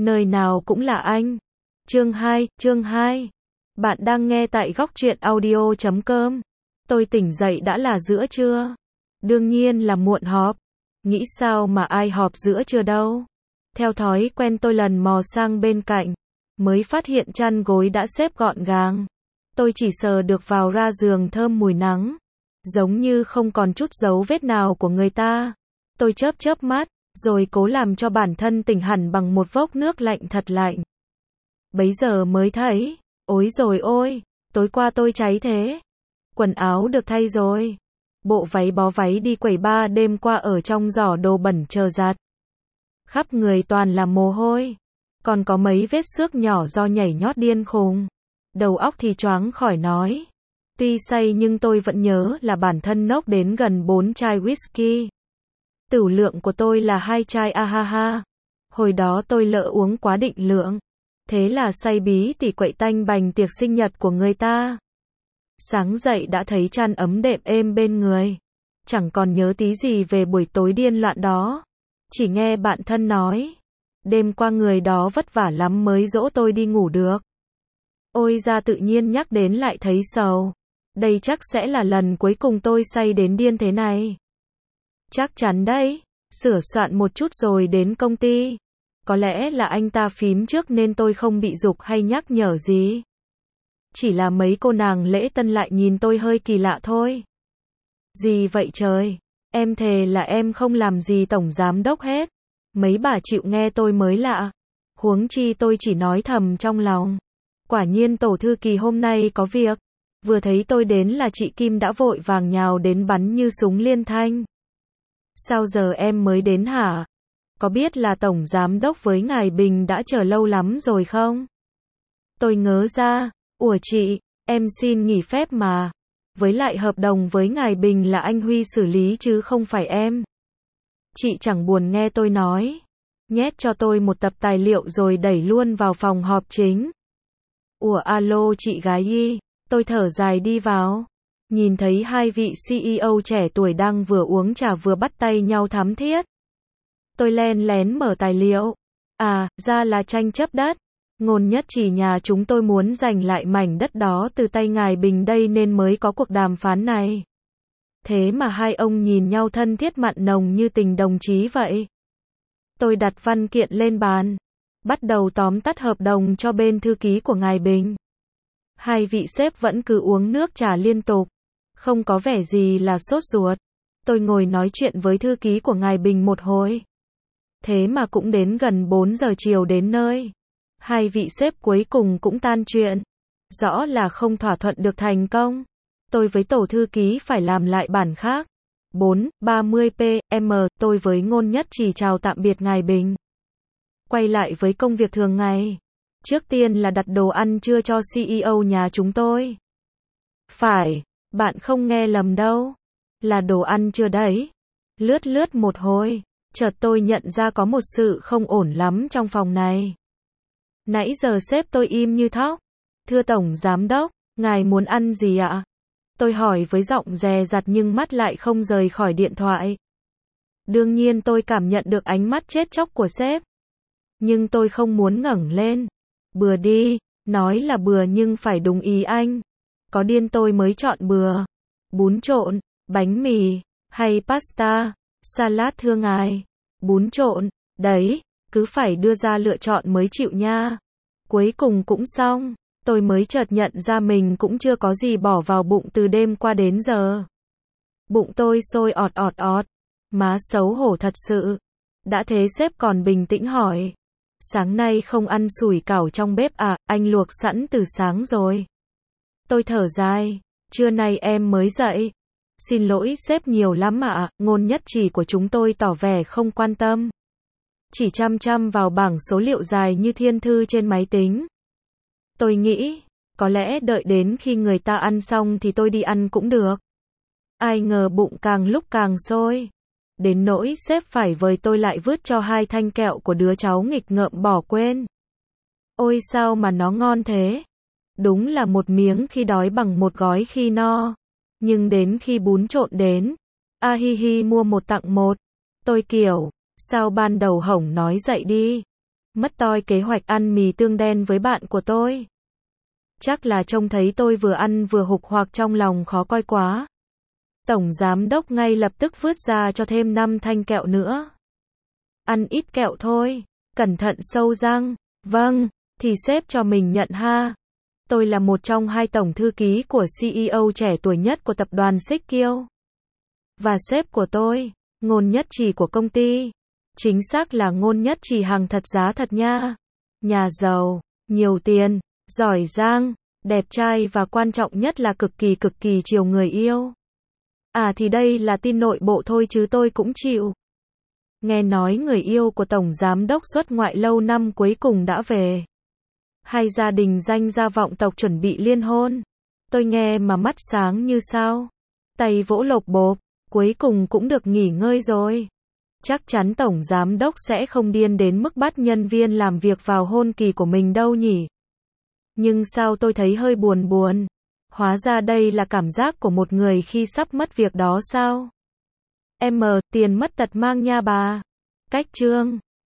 Nơi nào cũng là anh. Chương 2. Bạn đang nghe tại góc truyện audio.com. Tôi tỉnh dậy đã là giữa trưa. Đương nhiên là muộn họp. Nghĩ sao mà ai họp giữa trưa đâu. Theo thói quen tôi lần mò sang bên cạnh. Mới phát hiện chăn gối đã xếp gọn gàng. Tôi chỉ sờ được vào ra giường thơm mùi nắng. Giống như không còn chút dấu vết nào của người ta. Tôi chớp mắt, rồi cố làm cho bản thân tỉnh hẳn bằng một vốc nước lạnh thật lạnh. Bấy giờ mới thấy, ối rồi ôi, tối qua tôi cháy thế. Quần áo được thay rồi. Bộ váy bó váy đi quẩy ba đêm qua ở trong giỏ đồ bẩn chờ giặt. Khắp người toàn là mồ hôi. Còn có mấy vết xước nhỏ do nhảy nhót điên khùng. Đầu óc thì choáng khỏi nói. Tuy say nhưng tôi vẫn nhớ là bản thân nốc đến gần 4 chai whisky. Tửu lượng của tôi là 2 chai ahaha. Hồi đó tôi lỡ uống quá định lượng. Thế là say bí tỉ quậy tanh bành tiệc sinh nhật của người ta. Sáng dậy đã thấy chăn ấm đệm êm bên người. Chẳng còn nhớ tí gì về buổi tối điên loạn đó. Chỉ nghe bạn thân nói. Đêm qua người đó vất vả lắm mới dỗ tôi đi ngủ được. Ôi ra tự nhiên nhắc đến lại thấy sầu. Đây chắc sẽ là lần cuối cùng tôi say đến điên thế này. Chắc chắn đấy. Sửa soạn một chút rồi đến công ty. Có lẽ là anh ta phím trước nên tôi không bị giục hay nhắc nhở gì. Chỉ là mấy cô nàng lễ tân lại nhìn tôi hơi kỳ lạ thôi. Gì vậy trời? Em thề là em không làm gì tổng giám đốc hết. Mấy bà chịu nghe tôi mới lạ. Huống chi tôi chỉ nói thầm trong lòng. Quả nhiên tổ thư kỳ hôm nay có việc. Vừa thấy tôi đến là chị Kim đã vội vàng nhào đến bắn như súng liên thanh. Sao giờ em mới đến hả? Có biết là tổng giám đốc với ngài Bình đã chờ lâu lắm rồi không? Tôi ngớ ra. Ủa chị, em xin nghỉ phép mà. Với lại hợp đồng với ngài Bình là anh Huy xử lý chứ không phải em. Chị chẳng buồn nghe tôi nói. Nhét cho tôi một tập tài liệu rồi đẩy luôn vào phòng họp chính. Ủa alo chị gái y. Tôi thở dài đi vào. Nhìn thấy hai vị CEO trẻ tuổi đang vừa uống trà vừa bắt tay nhau thắm thiết. Tôi len lén mở tài liệu. À, ra là tranh chấp đất. Ngôn nhất chỉ nhà chúng tôi muốn giành lại mảnh đất đó từ tay ngài Bình đây nên mới có cuộc đàm phán này. Thế mà hai ông nhìn nhau thân thiết mặn nồng như tình đồng chí vậy. Tôi đặt văn kiện lên bàn. Bắt đầu tóm tắt hợp đồng cho bên thư ký của ngài Bình. Hai vị sếp vẫn cứ uống nước trà liên tục. Không có vẻ gì là sốt ruột. Tôi ngồi nói chuyện với thư ký của ngài Bình một hồi. Thế mà cũng đến gần 4 giờ chiều đến nơi. Hai vị sếp cuối cùng cũng tan chuyện. Rõ là không thỏa thuận được thành công. Tôi với tổ thư ký phải làm lại bản khác. 4:30 PM, tôi với ngôn nhất chỉ chào tạm biệt ngài Bình. Quay lại với công việc thường ngày. Trước tiên là đặt đồ ăn trưa cho CEO nhà chúng tôi. Phải, bạn không nghe lầm đâu. Là đồ ăn trưa đấy. Lướt một hồi, chợt tôi nhận ra có một sự không ổn lắm trong phòng này. Nãy giờ sếp tôi im như thóc. Thưa tổng giám đốc, ngài muốn ăn gì ạ? Tôi hỏi với giọng dè dặt nhưng mắt lại không rời khỏi điện thoại. Đương nhiên tôi cảm nhận được ánh mắt chết chóc của sếp. Nhưng tôi không muốn ngẩng lên. Bừa đi, nói là bừa nhưng phải đúng ý anh. Có điên tôi mới chọn bừa. Bún trộn, bánh mì, hay pasta, salad thưa ngài. Bún trộn, đấy, cứ phải đưa ra lựa chọn mới chịu nha. Cuối cùng cũng xong, tôi mới chợt nhận ra mình cũng chưa có gì bỏ vào bụng từ đêm qua đến giờ. Bụng tôi sôi ọt. Má xấu hổ thật sự. Đã thế sếp còn bình tĩnh hỏi. Sáng nay không ăn sủi cảo trong bếp à, anh luộc sẵn từ sáng rồi. Tôi thở dài, trưa nay em mới dậy. Xin lỗi sếp nhiều lắm ạ, ngôn nhất chỉ của chúng tôi tỏ vẻ không quan tâm. Chỉ chăm vào bảng số liệu dài như thiên thư trên máy tính. Tôi nghĩ, có lẽ đợi đến khi người ta ăn xong thì tôi đi ăn cũng được. Ai ngờ bụng càng lúc càng sôi. Đến nỗi sếp phải vời tôi lại vứt cho 2 thanh kẹo của đứa cháu nghịch ngợm bỏ quên. Ôi sao mà nó ngon thế. Đúng là một miếng khi đói bằng một gói khi no. Nhưng đến khi bún trộn đến, a hi hi mua một tặng một. Tôi kiểu, sao ban đầu hổng nói dậy đi. Mất toi kế hoạch ăn mì tương đen với bạn của tôi. Chắc là trông thấy tôi vừa ăn vừa hục hoặc trong lòng khó coi quá. Tổng giám đốc ngay lập tức vứt ra cho thêm 5 thanh kẹo nữa. Ăn ít kẹo thôi, cẩn thận sâu răng. Vâng, thì sếp cho mình nhận ha. Tôi là một trong 2 tổng thư ký của CEO trẻ tuổi nhất của tập đoàn Xích Kiêu. Và sếp của tôi, ngôn nhất chỉ của công ty. Chính xác là ngôn nhất chỉ hàng thật giá thật nha. Nhà giàu, nhiều tiền, giỏi giang, đẹp trai và quan trọng nhất là cực kỳ chiều người yêu. À thì đây là tin nội bộ thôi chứ tôi cũng chịu. Nghe nói người yêu của tổng giám đốc xuất ngoại lâu năm cuối cùng đã về. Hay gia đình danh gia vọng tộc chuẩn bị liên hôn. Tôi nghe mà mắt sáng như sao. Tay vỗ lộc bộp, cuối cùng cũng được nghỉ ngơi rồi. Chắc chắn tổng giám đốc sẽ không điên đến mức bắt nhân viên làm việc vào hôn kỳ của mình đâu nhỉ. Nhưng sao tôi thấy hơi buồn. Hóa ra đây là cảm giác của một người khi sắp mất việc đó sao? Tiền mất tật mang nha bà. Cách chương